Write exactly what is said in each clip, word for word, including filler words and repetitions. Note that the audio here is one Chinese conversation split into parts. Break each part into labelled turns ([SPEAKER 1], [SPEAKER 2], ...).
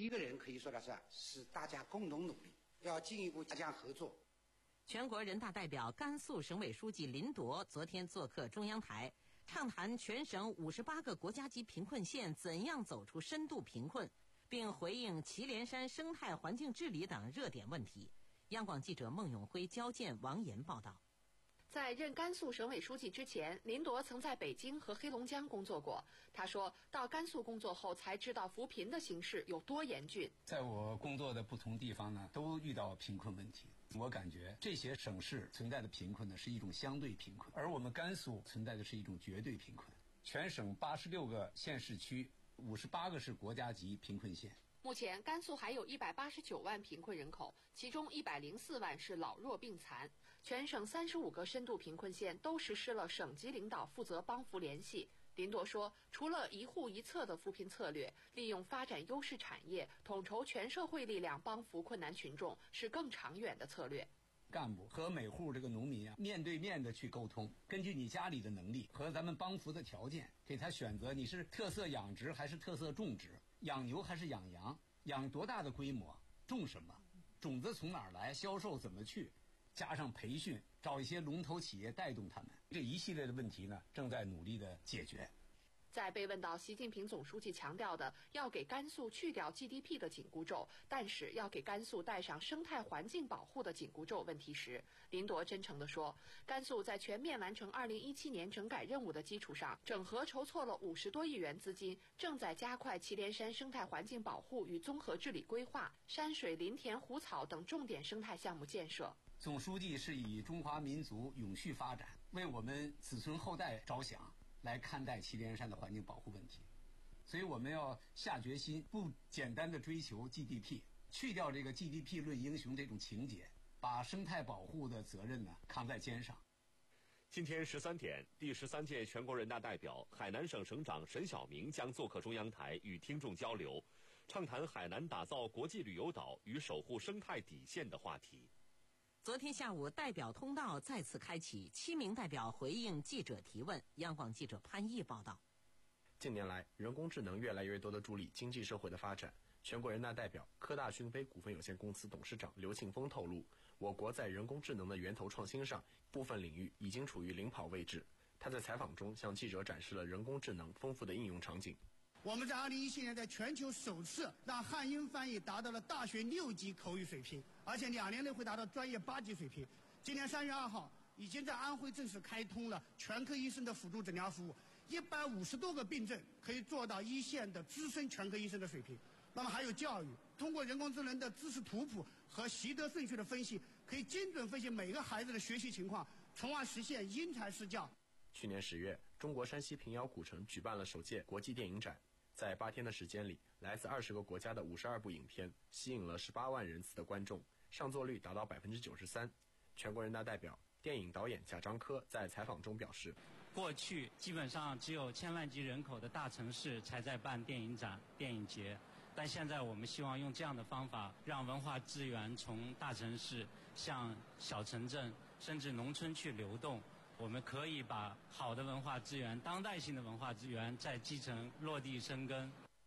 [SPEAKER 1] 一个人可以说的是，是大家共同努力，要进一步加强合作。
[SPEAKER 2] 全国人大代表、甘肃省委书记林铎昨天做客中央台，畅谈全省五十八个国家级贫困县怎样走出深度贫困，并回应祁连山生态环境治理等热点问题。央广记者孟永辉、焦健、王岩报道。
[SPEAKER 3] 在任甘肃省委书记之前，林铎曾在北京和黑龙江工作过。他说到甘肃工作后才知道扶贫的形势有多严峻。
[SPEAKER 4] 在我工作的不同地方呢，都遇到贫困问题。我感觉这些省市存在的贫困呢，是一种相对贫困，而我们甘肃存在的是一种绝对贫困。全省八十六个县市区，五十八个是国家级贫困县。
[SPEAKER 3] 目前，甘肃还有一百八十九万贫困人口，其中一百零四万是老弱病残。全省三十五个深度贫困县都实施了省级领导负责帮扶联系。林铎说，除了一户一策的扶贫策略，利用发展优势产业，统筹全社会力量帮扶困难群众，是更长远的策略。
[SPEAKER 4] 干部和每户这个农民啊，面对面的去沟通，根据你家里的能力和咱们帮扶的条件，给他选择你是特色养殖还是特色种植，养牛还是养羊，养多大的规模，种什么，种子从哪儿来，销售怎么去，加上培训，找一些龙头企业带动他们，这一系列的问题呢，正在努力的解决。
[SPEAKER 3] 在被问到习近平总书记强调的要给甘肃去掉 G D P 的紧箍咒，但是要给甘肃带上生态环境保护的紧箍咒问题时，林铎真诚地说，甘肃在全面完成二零一七年整改任务的基础上，整合筹措了五十多亿元资金，正在加快祁连山生态环境保护与综合治理规划、山水林田湖草等重点生态项目建设。
[SPEAKER 4] 总书记是以中华民族永续发展，为我们子孙后代着想来看待祁连山的环境保护问题，所以我们要下决心，不简单的追求 G D P， 去掉这个 G D P 论英雄这种情节，把生态保护的责任呢扛在肩上。
[SPEAKER 5] 今天十三点，第十三届全国人大代表、海南省省长沈晓明将做客中央台与听众交流，畅谈海南打造国际旅游岛与守护生态底线的话题。
[SPEAKER 2] 昨天下午，代表通道再次开启，七名代表回应记者提问。央广记者潘毅报道。
[SPEAKER 6] 近年来，人工智能越来越多地助力经济社会的发展。全国人大代表、科大讯飞股份有限公司董事长刘庆峰透露，我国在人工智能的源头创新上，部分领域已经处于领跑位置。他在采访中向记者展示了人工智能丰富的应用场景。
[SPEAKER 7] 我们在二零一七年在全球首次让汉英翻译达到了大学六级口语水平，而且两年内会达到专业八级水平。今年三月二号，已经在安徽正式开通了全科医生的辅助诊疗服务，一百五十多个病症可以做到一线的资深全科医生的水平。那么还有教育，通过人工智能的知识图谱和习得顺序的分析，可以精准分析每个孩子的学习情况，从而实现因材施教。
[SPEAKER 6] 去年十月，中国山西平遥古城举办了首届国际电影展。在八天的时间里，来自二十个国家的五十二部影片吸引了十八万人次的观众，上座率达到百分之九十三。全国人大代表、电影导演贾樟柯在采访中表示，
[SPEAKER 8] 过去基本上只有千万级人口的大城市才在办电影展、电影节，但现在我们希望用这样的方法，让文化资源从大城市向小城镇甚至农村去流动。我们可以把好的文化资源、当代性的文化资源在基层落地生根。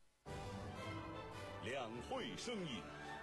[SPEAKER 5] 两会声音。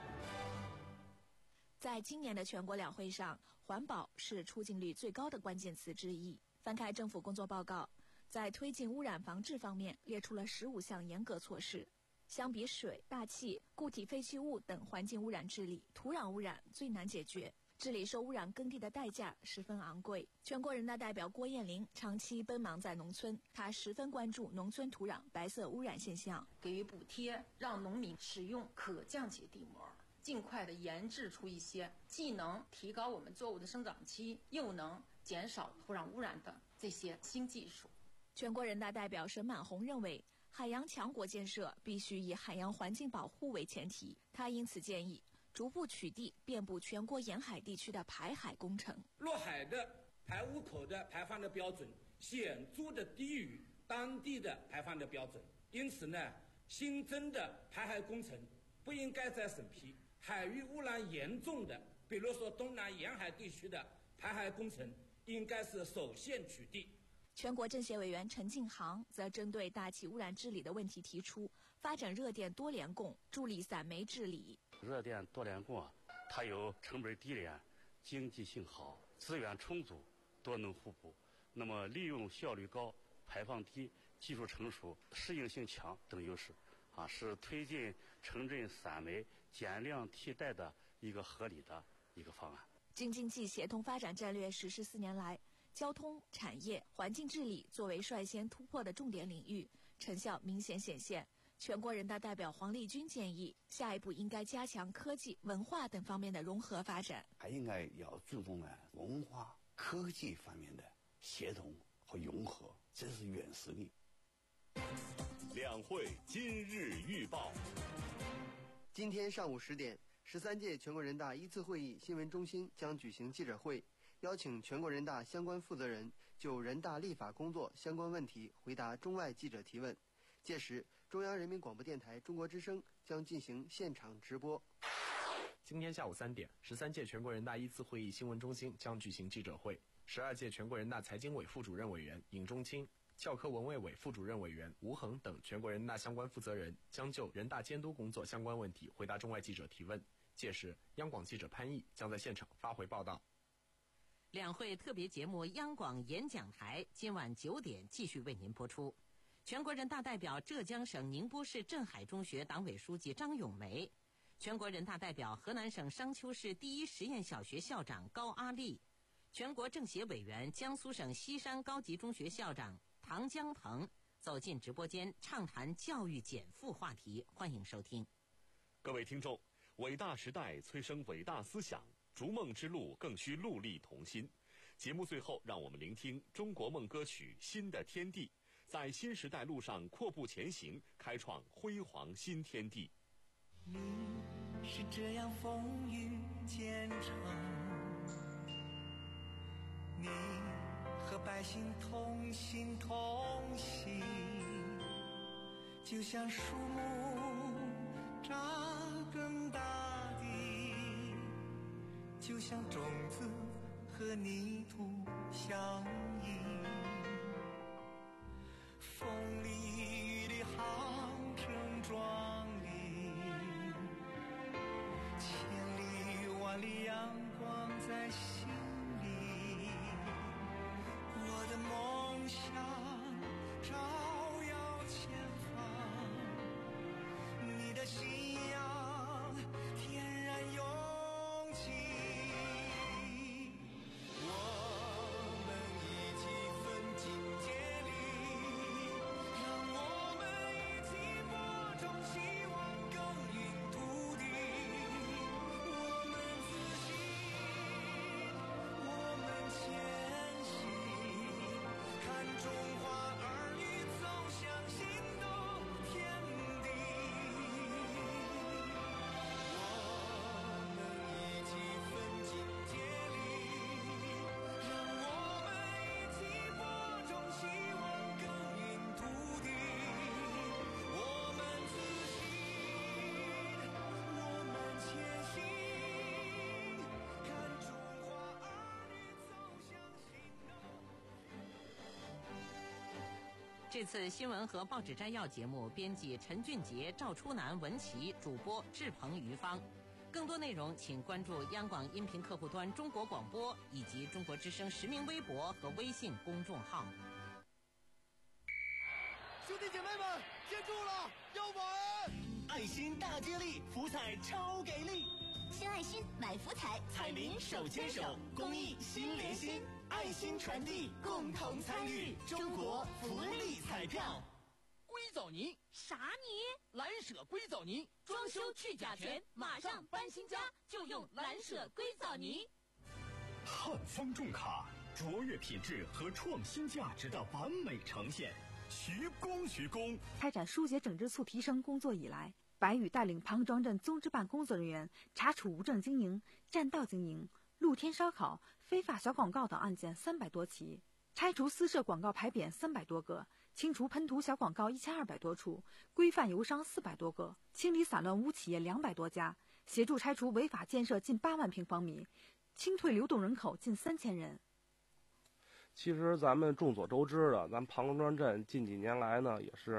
[SPEAKER 9] 在今年的全国两会上，环保是出镜率最高的关键词之一。翻开政府工作报告，在推进污染防治方面列出了十五项严格措施。相比水、大气、固体废弃物等环境污染治理，土壤污染最难解决。治理受污染耕地的代价十分昂贵。全国人大代表郭艳玲长期奔忙在农村，她十分关注农村土壤白色污染现象，
[SPEAKER 10] 给予补贴，让农民使用可降解地膜，尽快的研制出一些既能提高我们作物的生长期，又能减少土壤污染的这些新技术。
[SPEAKER 9] 全国人大代表沈满红认为，海洋强国建设必须以海洋环境保护为前提，他因此建议逐步取缔遍布全国沿海地区的排海工程。
[SPEAKER 11] 落海的排污口的排放的标准显著的低于当地的排放的标准，因此呢，新增的排海工程不应该再审批。海域污染严重的，比如说东南沿海地区的排海工程，应该是首先取缔。
[SPEAKER 9] 全国政协委员陈敬航则针对大气污染治理的问题提出， 发展热电多联供，助力散煤治理。
[SPEAKER 12] 热电多联供啊，它有成本低廉、经济性好、资源充足、多能互补，那么利用效率高、排放低、技术成熟、适应性强等优势，啊，是推进城镇散煤减量替代的一个合理的一个方案。
[SPEAKER 9] 京津冀协同发展战略实施四年来，交通、产业、环境治理作为率先突破的重点领域，成效明显显现。全国人大代表黄立军建议，下一步应该加强科技、文化等方面的融合发展，
[SPEAKER 13] 还应该要注重呢文化、科技方面的协同和融合，这是软实力。
[SPEAKER 5] 两会今日预报。
[SPEAKER 14] 今天上午十点，十三届全国人大一次会议新闻中心将举行记者会，邀请全国人大相关负责人就人大立法工作相关问题回答中外记者提问。届时，中央人民广播电台中国之声将进行现场直播。
[SPEAKER 6] 今天下午三点，十三届全国人大一次会议新闻中心将举行记者会。十二届全国人大财经委副主任委员尹中清、教科文卫委副主任委员吴恒等全国人大相关负责人将就人大监督工作相关问题回答中外记者提问。届时，央广记者潘毅将在现场发回报道。
[SPEAKER 2] 两会特别节目央广演讲台今晚九点继续为您播出。全国人大代表浙江省宁波市镇海中学党委书记张咏梅，全国人大代表河南省商丘市第一实验小学校长高阿丽，全国政协委员江苏省西山高级中学校长唐江腾走进直播间畅谈教育减负话题，欢迎收听。
[SPEAKER 5] 各位听众，伟大时代催生伟大思想，逐梦之路更需戮力同心。节目最后，让我们聆听中国梦歌曲《新的天地》，在新时代路上阔步前行，开创辉煌新天地。
[SPEAKER 15] 你是这样风雨兼程，你和百姓同心同行，就像树木扎根大地，就像种子和泥土相依，风里雨里航程壮丽，千里万里阳光在心里，我的梦想照耀前方，你的信仰天然勇气，我们一起奋进接力，让我们一起播种希望，耕耘土地，我们自信，我们前行，看中华儿女走向新的天地，我们一起奋进接力，让我们一起播种希望，耕耘土地，我们自信，我们前行，看中华儿女走向新的。
[SPEAKER 2] 这次新闻和报纸摘要节目，编辑陈俊杰、赵初南、文琪，主播志鹏、于芳。更多内容请关注央广音频客户端中国广播以及中国之声实名微博和微信公众号。
[SPEAKER 16] 兄弟姐妹们，接住了，要玩！爱心大接力，福彩超给力！
[SPEAKER 17] 献爱心，买福彩，
[SPEAKER 16] 彩民手牵手，公益心连心，爱心传递，共同参与中国福利彩票。
[SPEAKER 18] 硅藻泥，
[SPEAKER 17] 啥泥？
[SPEAKER 18] 蓝舍硅藻泥，
[SPEAKER 17] 装修去甲醛，马上搬新家就用蓝舍硅藻泥。
[SPEAKER 19] 汉方重卡，卓越品质和创新价值的完美呈现。徐工徐工，
[SPEAKER 20] 开展疏解整治促提升工作以来，白宇带领庞庄镇综治办工作人员查处无证经营、占道经营、露天烧烤、非法小广告等案件三百多起，拆除私设广告牌匾三百多个，清除喷涂小广告一千二百多处，规范油商四百多个，清理散乱污企业两百多家，协助拆除违法建设近八万平方米，清退流动人口近三千人。
[SPEAKER 21] 其实咱们众所周知的，咱庞庄镇近几年来呢，也是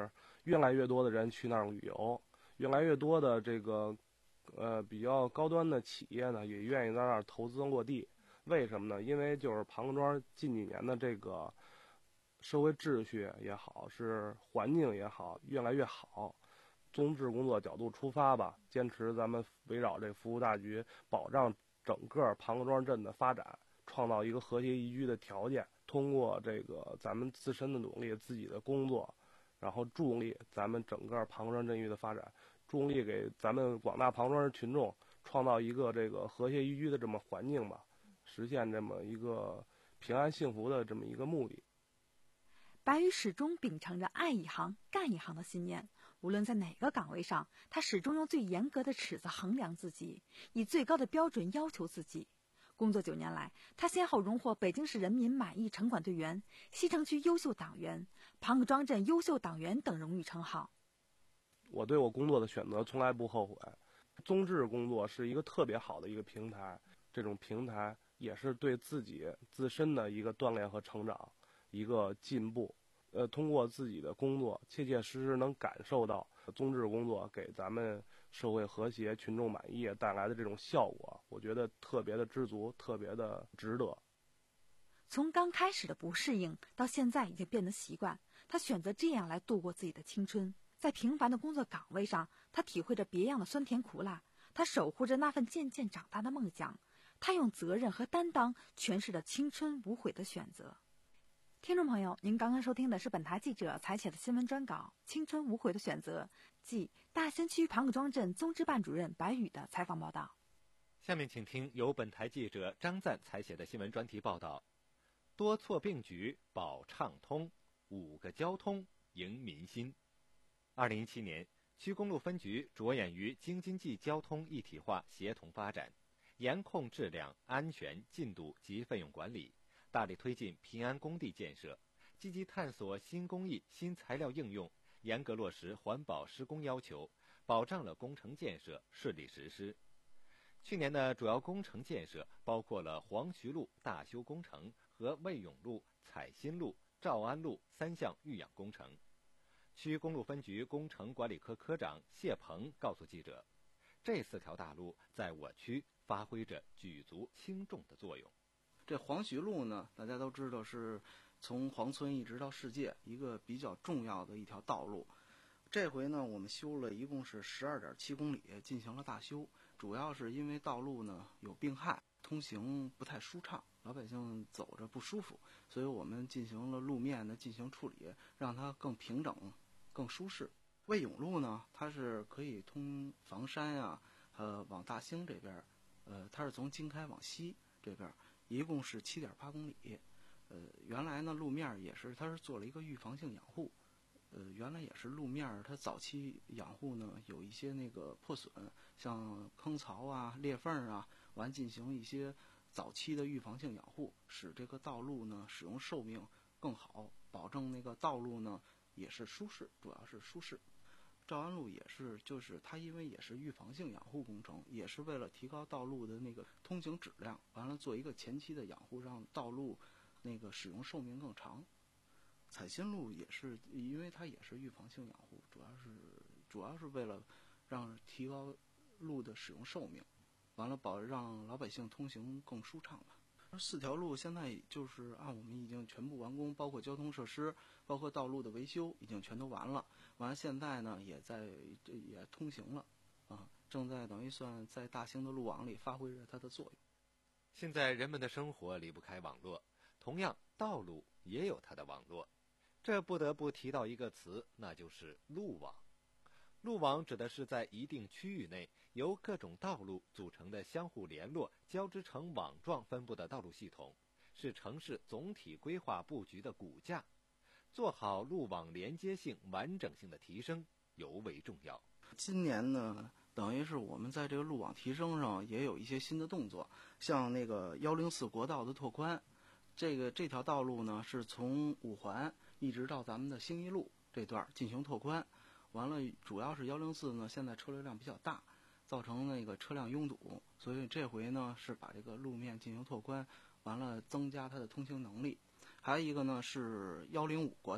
[SPEAKER 21] 越来越多的人去那儿旅游，越来越多的这个呃比较高端的企业呢，也愿意在那儿投资落地。为什么呢？因为就是庞各庄近几年的这个社会秩序也好，是环境也好，越来越好。综治工作角度出发吧，坚持咱们围绕这服务大局，保障整个庞各庄镇的发展，创造一个和谐宜居的条件。通过这个咱们自身的努力，自己的工作，然后助力咱们整个庞各庄镇域的发展，助力给咱们广大庞各庄群众创造一个这个和谐宜居的这么环境吧，实现这么一个平安幸福的这么一个目的。
[SPEAKER 20] 白宇始终秉承着爱一行干一行的信念，无论在哪个岗位上，他始终用最严格的尺子衡量自己，以最高的标准要求自己。工作九年来，他先后荣获北京市人民满意城管队员、西城区优秀党员、庞各庄镇优秀党员等荣誉称号。
[SPEAKER 21] 我对我工作的选择从来不后悔。综治工作是一个特别好的一个平台，这种平台也是对自己自身的一个锻炼和成长，一个进步。呃，通过自己的工作，切切实实能感受到综治工作给咱们社会和谐、群众满意带来的这种效果，我觉得特别的知足，特别的值得。
[SPEAKER 20] 从刚开始的不适应，到现在已经变得习惯，他选择这样来度过自己的青春。在平凡的工作岗位上，他体会着别样的酸甜苦辣，他守护着那份渐渐长大的梦想，他用责任和担当诠释了青春无悔的选择。听众朋友，您刚刚收听的是本台记者采写的新闻专稿《青春无悔的选择》，即大兴区庞各庄镇综治办主任白宇的采访报道。
[SPEAKER 22] 下面请听由本台记者张赞采写的新闻专题报道：多措并举保畅通，五个交通迎民心。二零一七年，区公路分局着眼于京津冀交通一体化协同发展，严控质量、安全、进度及费用管理，大力推进平安工地建设，积极探索新工艺、新材料应用，严格落实环保施工要求，保障了工程建设顺利实施。去年的主要工程建设包括了黄徐路大修工程和魏永路、采新路、兆安路三项育养工程。区公路分局工程管理科科长谢鹏告诉记者，这四条大路在我区发挥着举足轻重的作用。
[SPEAKER 23] 这黄徐路呢，大家都知道是从黄村一直到世界一个比较重要的一条道路。这回呢，我们修了一共是十二点七公里，进行了大修。主要是因为道路呢有病害，通行不太舒畅，老百姓走着不舒服，所以我们进行了路面呢进行处理，让它更平整、更舒适。魏永路呢，它是可以通房山啊，呃，往大兴这边，呃，它是从经开往西这边，一共是七点八公里。呃，原来呢路面也是，它是做了一个预防性养护。呃，原来也是路面，它早期养护呢有一些那个破损，像坑槽啊、裂缝啊，完进行一些早期的预防性养护，使这个道路呢使用寿命更好，保证那个道路呢也是舒适，主要是舒适。兆安路也是，就是它因为也是预防性养护工程，也是为了提高道路的那个通行质量，完了做一个前期的养护，让道路那个使用寿命更长。采新路也是，因为它也是预防性养护，主要是主要是为了让提高路的使用寿命，完了保让老百姓通行更舒畅吧。四条路现在就是按我们已经全部完工，包括交通设施，包括道路的维修已经全都完了。完了现在呢也在也通行了，啊，正在等于算在大兴的路网里发挥着它的作用。
[SPEAKER 22] 现在人们的生活离不开网络，同样道路也有它的网络。这不得不提到一个词，那就是路网。路网指的是在一定区域内由各种道路组成的相互联络、交织成网状分布的道路系统，是城市总体规划布局的骨架。做好路网连接性、完整性的提升尤为重要。
[SPEAKER 23] 今年呢，等于是我们在这个路网提升上也有一些新的动作，像那个幺零四国道的拓宽，这个这条道路呢是从五环一直到咱们的兴义路这段进行拓宽，完了主要是幺零四呢现在车流量比较大，造成那个车辆拥堵，所以这回呢是把这个路面进行拓宽，完了增加它的通行能力。还有一个呢是幺零五国道，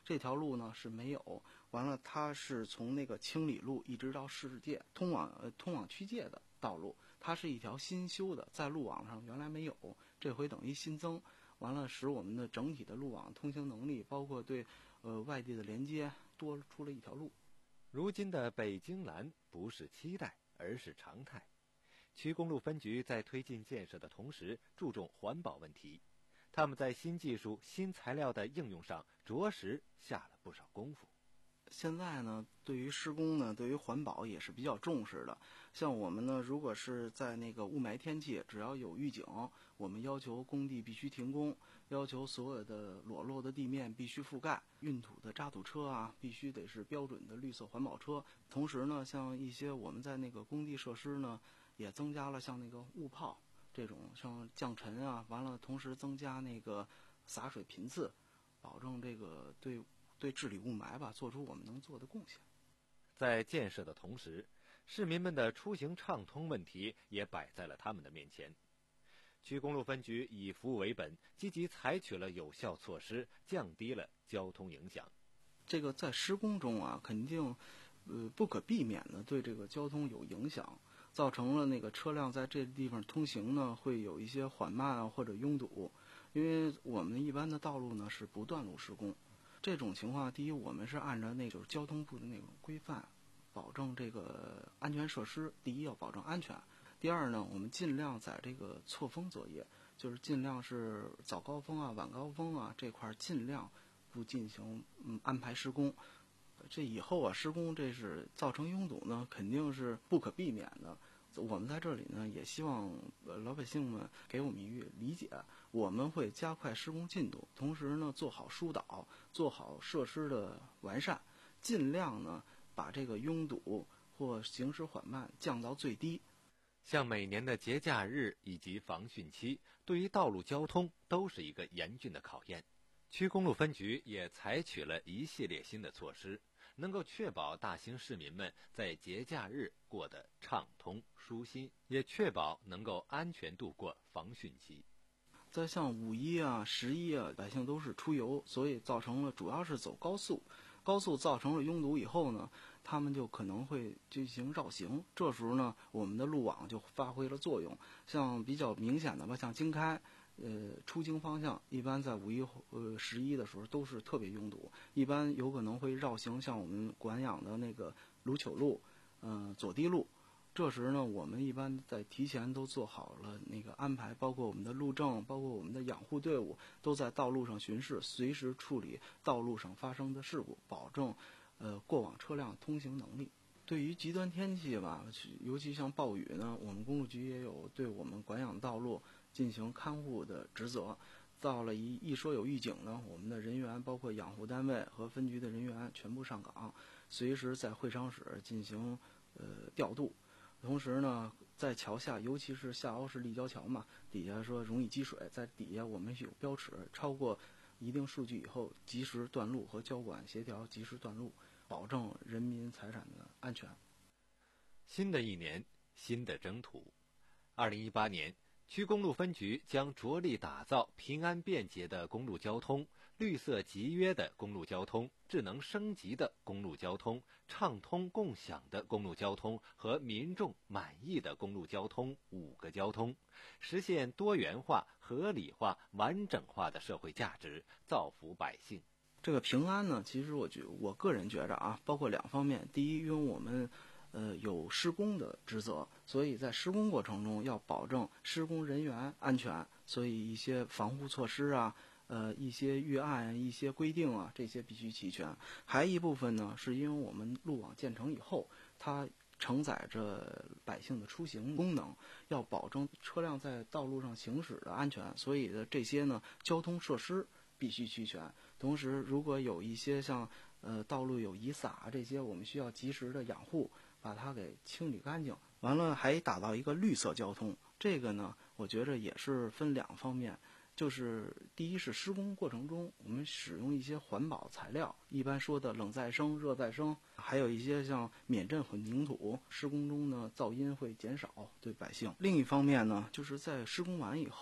[SPEAKER 23] 这条路呢是没有。完了，它是从那个清理路一直到世界通往呃通往区界的道路，它是一条新修的，在路网上原来没有，这回等于新增。完了，使我们的整体的路网通行能力，包括对呃外地的连接，多出了一条路。
[SPEAKER 22] 如今的北京蓝不是期待，而是常态。区公路分局在推进建设的同时，注重环保问题。他们在新技术、新材料的应用上，着实下了不少功夫。
[SPEAKER 23] 现在呢，对于施工呢，对于环保也是比较重视的。像我们呢，如果是在那个雾霾天气，只要有预警，我们要求工地必须停工，要求所有的裸露的地面必须覆盖，运土的渣土车啊，必须得是标准的绿色环保车。同时呢，像一些我们在那个工地设施呢，也增加了像那个雾炮这种像降尘啊，完了同时增加那个洒水频次，保证这个对对治理雾霾吧，做出我们能做的贡献。
[SPEAKER 22] 在建设的同时，市民们的出行畅通问题也摆在了他们的面前。区公路分局以服务为本，积极采取了有效措施，降低了交通影响。
[SPEAKER 23] 这个在施工中啊，肯定呃不可避免的对这个交通有影响，造成了那个车辆在这地方通行呢会有一些缓慢啊或者拥堵。因为我们一般的道路呢是不断路施工，这种情况，第一，我们是按照那就是交通部的那种规范，保证这个安全设施。第一要保证安全，第二呢，我们尽量在这个错峰作业，就是尽量是早高峰啊、晚高峰啊这块尽量不进行嗯安排施工。这以后啊施工这是造成拥堵呢，肯定是不可避免的。我们在这里呢，也希望呃老百姓们给我们一个理解，我们会加快施工进度，同时呢做好疏导，做好设施的完善，尽量呢把这个拥堵或行驶缓慢降到最低。
[SPEAKER 22] 像每年的节假日以及防汛期，对于道路交通都是一个严峻的考验。区公路分局也采取了一系列新的措施，能够确保大兴市民们在节假日过得畅通舒心，也确保能够安全度过防汛期。
[SPEAKER 23] 在像五一啊、十一啊，百姓都是出游，所以造成了主要是走高速，高速造成了拥堵以后呢，他们就可能会进行绕行。这时候呢，我们的路网就发挥了作用。像比较明显的吧，像京开。呃，出京方向一般在五一、呃十一的时候都是特别拥堵，一般有可能会绕行，像我们管养的那个卢糗路、呃左堤路。这时呢，我们一般在提前都做好了那个安排，包括我们的路政，包括我们的养护队伍，都在道路上巡视，随时处理道路上发生的事故，保证呃过往车辆通行能力。对于极端天气吧，尤其像暴雨呢，我们公路局也有对我们管养道路进行看护的职责。到了一一说有预警呢，我们的人员包括养护单位和分局的人员全部上岗，随时在会商室进行呃调度。同时呢，在桥下，尤其是下凹式立交桥嘛，底下说容易积水，在底下我们有标尺，超过一定数据以后，及时断路和交管协调，及时断路，保证人民财产的安全。
[SPEAKER 22] 新的一年，新的征途。二零一八年，区公路分局将着力打造平安便捷的公路交通、绿色集约的公路交通、智能升级的公路交通、畅通共享的公路交通和民众满意的公路交通五个交通，实现多元化、合理化、完整化的社会价值，造福百姓。
[SPEAKER 23] 这个平安呢，其实我觉我个人觉着啊，包括两方面。第一，因为我们呃有施工的职责，所以在施工过程中要保证施工人员安全，所以一些防护措施啊，呃一些预案、一些规定啊，这些必须齐全。还一部分呢，是因为我们路网建成以后，它承载着百姓的出行功能，要保证车辆在道路上行驶的安全，所以的这些呢，交通设施必须齐全。同时，如果有一些像呃道路有遗撒这些，我们需要及时的养护，把它给清理干净。完了，还打造一个绿色交通。这个呢，我觉着也是分两方面，就是第一是施工过程中我们使用一些环保材料，一般说的冷再生、热再生，还有一些像免震混凝土，施工中呢噪音会减少对百姓。另一方面呢，就是在施工完以后，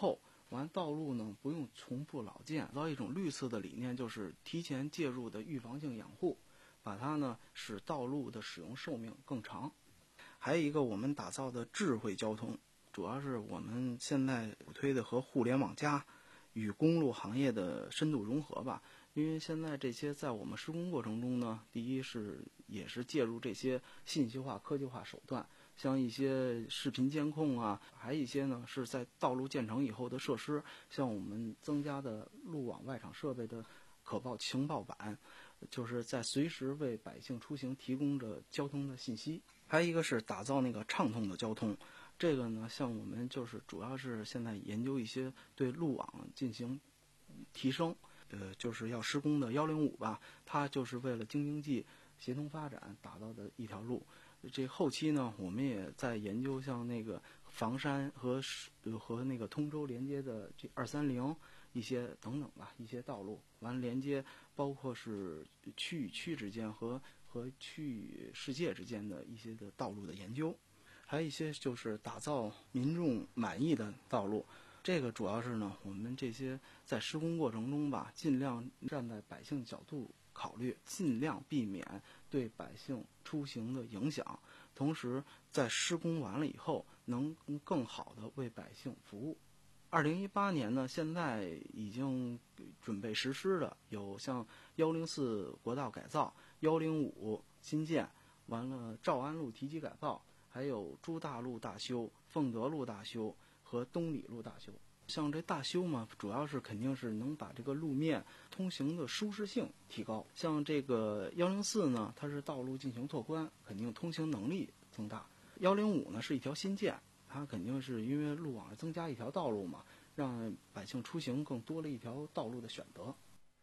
[SPEAKER 23] 完道路呢不用重复老建，到一种绿色的理念，就是提前介入的预防性养护，把它呢使道路的使用寿命更长。还有一个我们打造的智慧交通，主要是我们现在推的和互联网加与公路行业的深度融合吧。因为现在这些在我们施工过程中呢，第一是也是介入这些信息化、科技化手段，像一些视频监控啊，还有一些呢是在道路建成以后的设施，像我们增加的路网外场设备的可报情报板，就是在随时为百姓出行提供着交通的信息。还有一个是打造那个畅通的交通，这个呢，像我们就是主要是现在研究一些对路网进行提升。呃，就是要施工的幺零五吧，它就是为了京津冀协同发展打造的一条路。这后期呢，我们也在研究像那个房山和和那个通州连接的这二三零一些等等吧，一些道路，完连接包括是区与区之间和和区与世界之间的一些的道路的研究，还有一些就是打造民众满意的道路。这个主要是呢，我们这些在施工过程中吧，尽量站在百姓角度考虑，尽量避免对百姓出行的影响，同时在施工完了以后，能更好的为百姓服务。二零一八年呢，现在已经准备实施的有像幺零四国道改造、幺零五新建，完了诏安路提及改造，还有朱大路大修、凤德路大修和东里路大修。像这大修嘛，主要是肯定是能把这个路面通行的舒适性提高。像这个幺零四呢，它是道路进行拓宽，肯定通行能力增大。幺零五呢是一条新建，它肯定是因为路网增加一条道路嘛，让百姓出行更多了一条道路的选择。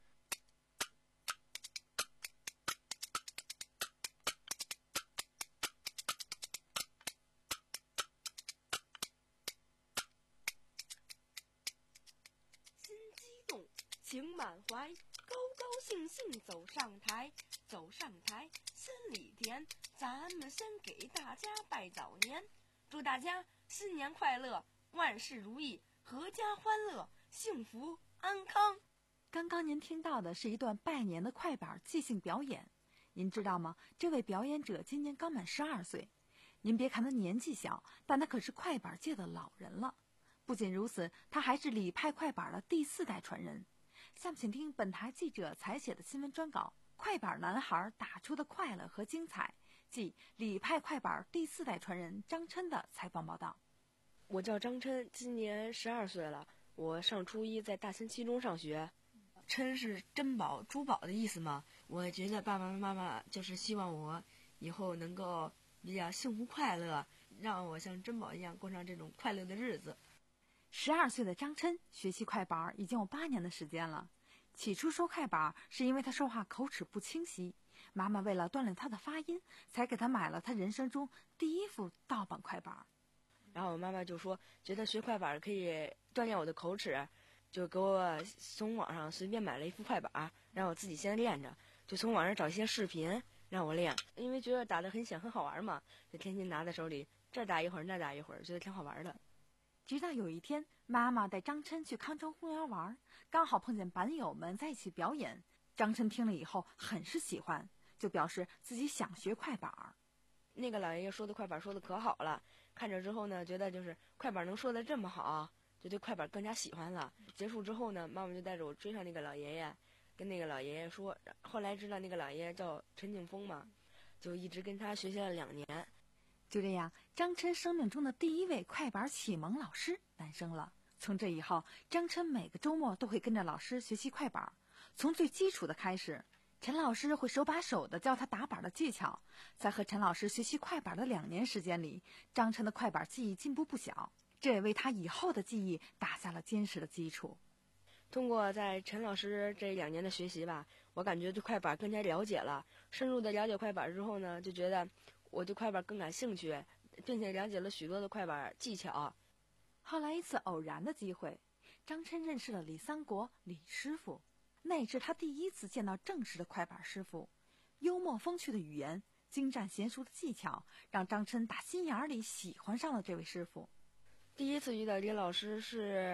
[SPEAKER 1] 情满怀，高高兴兴走上台，走上台心里甜。咱们先给大家拜早年，祝大家新年快乐，万事如意，阖家欢乐，幸福安康。
[SPEAKER 20] 刚刚您听到的是一段拜年的快板即兴表演，您知道吗？这位表演者今年刚满十二岁。您别看他年纪小，但他可是快板界的老人了。不仅如此，他还是李派快板的第四代传人。下面请听本台记者采写的新闻专稿《快板男孩打出的快乐和精彩》，即李派快板第四代传人张琛的采访报道。
[SPEAKER 1] 我叫张琛，今年十二岁了，我上初一，在大森七中上学。琛是珍宝、珠宝的意思吗？我觉得爸爸妈妈就是希望我以后能够比较幸福快乐，让我像珍宝一样过上这种快乐的日子。
[SPEAKER 20] 十二岁的张琛学习快板已经有八年的时间了。起初说快板是因为他说话口齿不清晰，妈妈为了锻炼他的发音，才给他买了他人生中第一副盗版快板。
[SPEAKER 1] 然后我妈妈就说，觉得学快板可以锻炼我的口齿，就给我从网上随便买了一副快板，让我自己先练着，就从网上找一些视频让我练，因为觉得打得很响很好玩嘛，就天天拿在手里，这打一会儿那打一会儿，觉得挺好玩的。
[SPEAKER 20] 直到有一天，妈妈带张琛去康庄公园玩，刚好碰见板友们在一起表演。张琛听了以后很是喜欢，就表示自己想学快板。
[SPEAKER 1] 那个老爷爷说的快板说的可好了，看着之后呢，觉得就是快板能说的这么好，就对快板更加喜欢了。结束之后呢，妈妈就带着我追上那个老爷爷，跟那个老爷爷说，后来知道那个老爷爷叫陈景峰嘛，就一直跟他学习了两年。
[SPEAKER 20] 就这样，张琛生命中的第一位快板启蒙老师诞生了。从这以后，张琛每个周末都会跟着老师学习快板，从最基础的开始。陈老师会手把手地教他打板的技巧。在和陈老师学习快板的两年时间里，张琛的快板技艺进步不小，这也为他以后的技艺打下了坚实的基础。
[SPEAKER 1] 通过在陈老师这两年的学习吧，我感觉对快板更加了解了。深入的了解快板之后呢，就觉得我对快板更感兴趣，并且了解了许多的快板技巧。
[SPEAKER 20] 后来一次偶然的机会，张琛认识了李三国李师傅，那是他第一次见到正式的快板师傅。幽默风趣的语言，精湛娴熟的技巧，让张琛打心眼里喜欢上了这位师傅。
[SPEAKER 1] 第一次遇到李老师是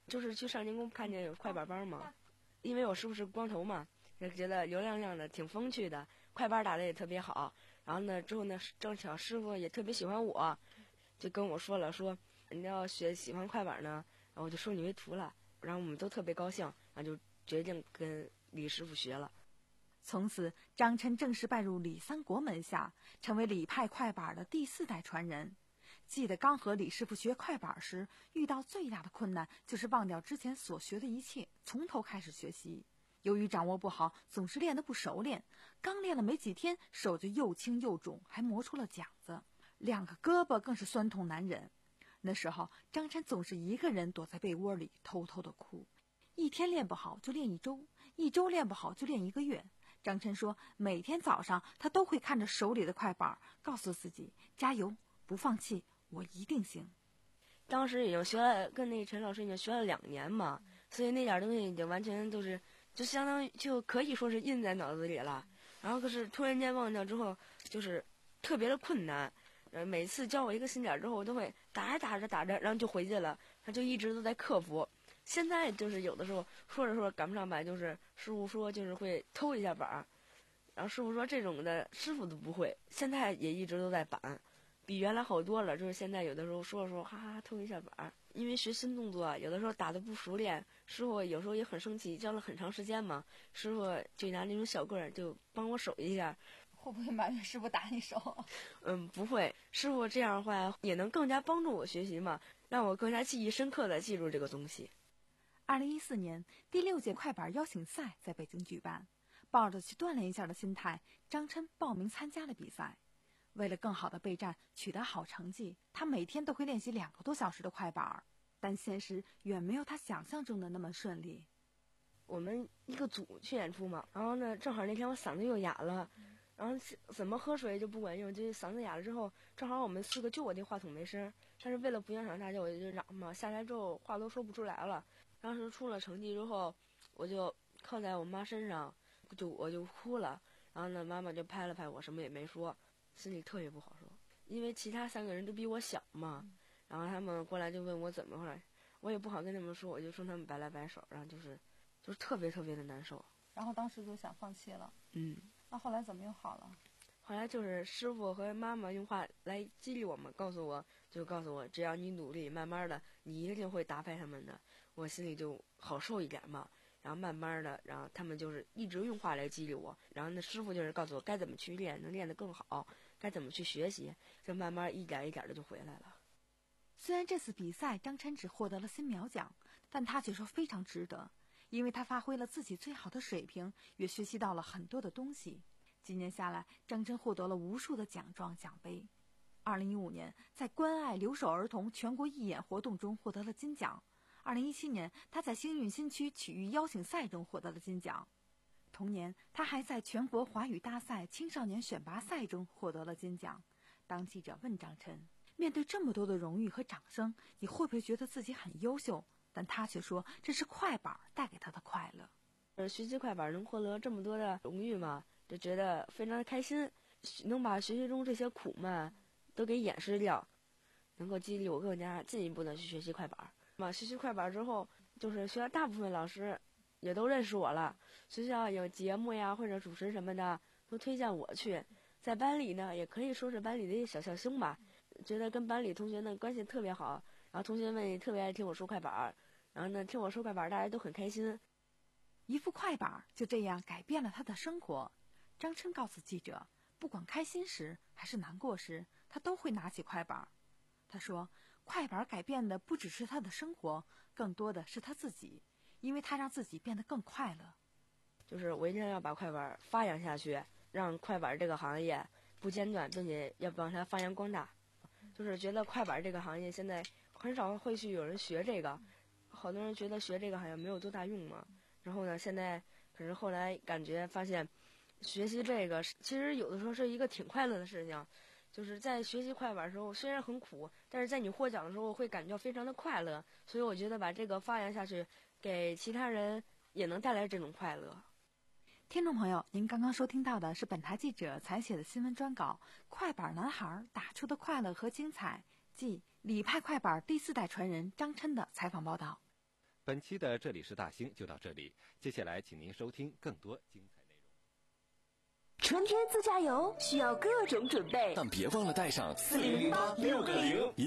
[SPEAKER 1] 就是去少年宫看见有快板班嘛，因为我师傅是光头嘛，就觉得油亮亮的，挺风趣的，快板打得也特别好。然后呢，之后呢，正巧师傅也特别喜欢我，就跟我说了，说你要学喜欢快板呢，然后我就收你为徒了。然后我们都特别高兴，然后就决定跟李师傅学了。
[SPEAKER 20] 从此，张琛正式拜入李三国门下，成为李派快板的第四代传人。记得刚和李师傅学快板时，遇到最大的困难就是忘掉之前所学的一切，从头开始学习。由于掌握不好，总是练得不熟练，刚练了没几天，手就又青又肿，还磨出了茧子，两个胳膊更是酸痛难忍。那时候，张琛总是一个人躲在被窝里偷偷的哭，一天练不好就练一周，一周练不好就练一个月。张琛说，每天早上他都会看着手里的快板，告诉自己加油，不放弃，我一定行。
[SPEAKER 1] 当时已经学了，跟那陈老师已经学了两年嘛，所以那点东西已经完全都是，就相当于就可以说是印在脑子里了。然后可是突然间忘掉之后，就是特别的困难。呃，每次教我一个新点之后，我都会打着打着打着，然后就回去了。他就一直都在克服。现在就是有的时候说着说着赶不上板，就是师傅说就是会偷一下板，然后师傅说这种的师傅都不会，现在也一直都在板，比原来好多了。就是现在有的时候说着说哈哈偷一下板，因为学新动作，有的时候打得不熟练，师傅有时候也很生气，教了很长时间嘛，师傅就拿那种小棍儿就帮我守一下。
[SPEAKER 3] 会不会埋怨师傅打你手？
[SPEAKER 1] 嗯，不会，师傅这样的话也能更加帮助我学习嘛，让我更加记忆深刻的记住这个东西。
[SPEAKER 20] 二零一四年，第六届快板邀请赛在北京举办，抱着去锻炼一下的心态，张琛报名参加了比赛。为了更好的备战，取得好成绩，他每天都会练习两个多小时的快板，但现实远没有他想象中的那么顺利。
[SPEAKER 1] 我们一个组去演出嘛，然后呢，正好那天我嗓子又哑了。然后怎么喝水就不管用，就嗓子哑了之后，正好我们四个就我那话筒没声，但是为了不影响大家，我就嚷嘛，下来之后话都说不出来了。当时出了成绩之后，我就靠在我妈身上，就我就哭了。然后呢，妈妈就拍了拍我，什么也没说，心里特别不好受，因为其他三个人都比我小嘛。然后他们过来就问我怎么回来，我也不好跟他们说，我就冲他们摆来摆手，然后就是就是特别特别的难受。
[SPEAKER 3] 然后当时就想放弃了。
[SPEAKER 1] 嗯。
[SPEAKER 3] 那后来怎么又好了？
[SPEAKER 1] 后来就是师傅和妈妈用话来激励我们，告诉我就告诉我，只要你努力，慢慢的你一定会打败他们的。我心里就好受一点嘛。然后慢慢的，然后他们就是一直用话来激励我。然后那师傅就是告诉我该怎么去练，能练得更好，该怎么去学习，就慢慢一点一点的就回来了。
[SPEAKER 20] 虽然这次比赛张琛只获得了新苗奖，但他却说非常值得。因为他发挥了自己最好的水平，也学习到了很多的东西。几年下来，张琛获得了无数的奖状奖杯。二零一五年，在关爱留守儿童全国义演活动中获得了金奖。二零一七年，他在星运新区曲艺邀请赛中获得了金奖。同年，他还在全国华语大赛青少年选拔赛中获得了金奖。当记者问张琛，面对这么多的荣誉和掌声，你会不会觉得自己很优秀？但他却说这是快板带给他的快乐。
[SPEAKER 1] 呃，学习快板能获得这么多的荣誉嘛，就觉得非常的开心，能把学习中这些苦嘛都给掩饰掉，能够激励我更加进一步的去学习快板嘛。学习快板之后，就是学校大部分老师也都认识我了，学校有节目呀或者主持什么的都推荐我去。在班里呢，也可以说是班里的一小笑星吧，觉得跟班里同学呢关系特别好，然后同学们也特别爱听我说快板。然后呢，听我说快板，大家都很开心。
[SPEAKER 20] 一副快板就这样改变了他的生活。张琛告诉记者，不管开心时还是难过时，他都会拿起快板。他说，快板改变的不只是他的生活，更多的是他自己，因为他让自己变得更快乐。
[SPEAKER 1] 就是我一定要把快板发扬下去，让快板这个行业不间断，并且要帮它发扬光大。就是觉得快板这个行业现在很少会去有人学这个。好多人觉得学这个好像没有多大用嘛，然后呢，现在可是后来感觉发现，学习这个其实有的时候是一个挺快乐的事情，就是在学习快板的时候虽然很苦，但是在你获奖的时候会感觉非常的快乐，所以我觉得把这个发扬下去，给其他人也能带来这种快乐。
[SPEAKER 20] 听众朋友，您刚刚收听到的是本台记者采写的新闻专稿《快板男孩打出的快乐和精彩》，即李派快板第四代传人张琛的采访报道。
[SPEAKER 22] 本期的这里是大兴就到这里，接下来请您收听更多精彩内容。
[SPEAKER 16] 春天自驾游需要各种准备，但别忘了带上四零零八六个零。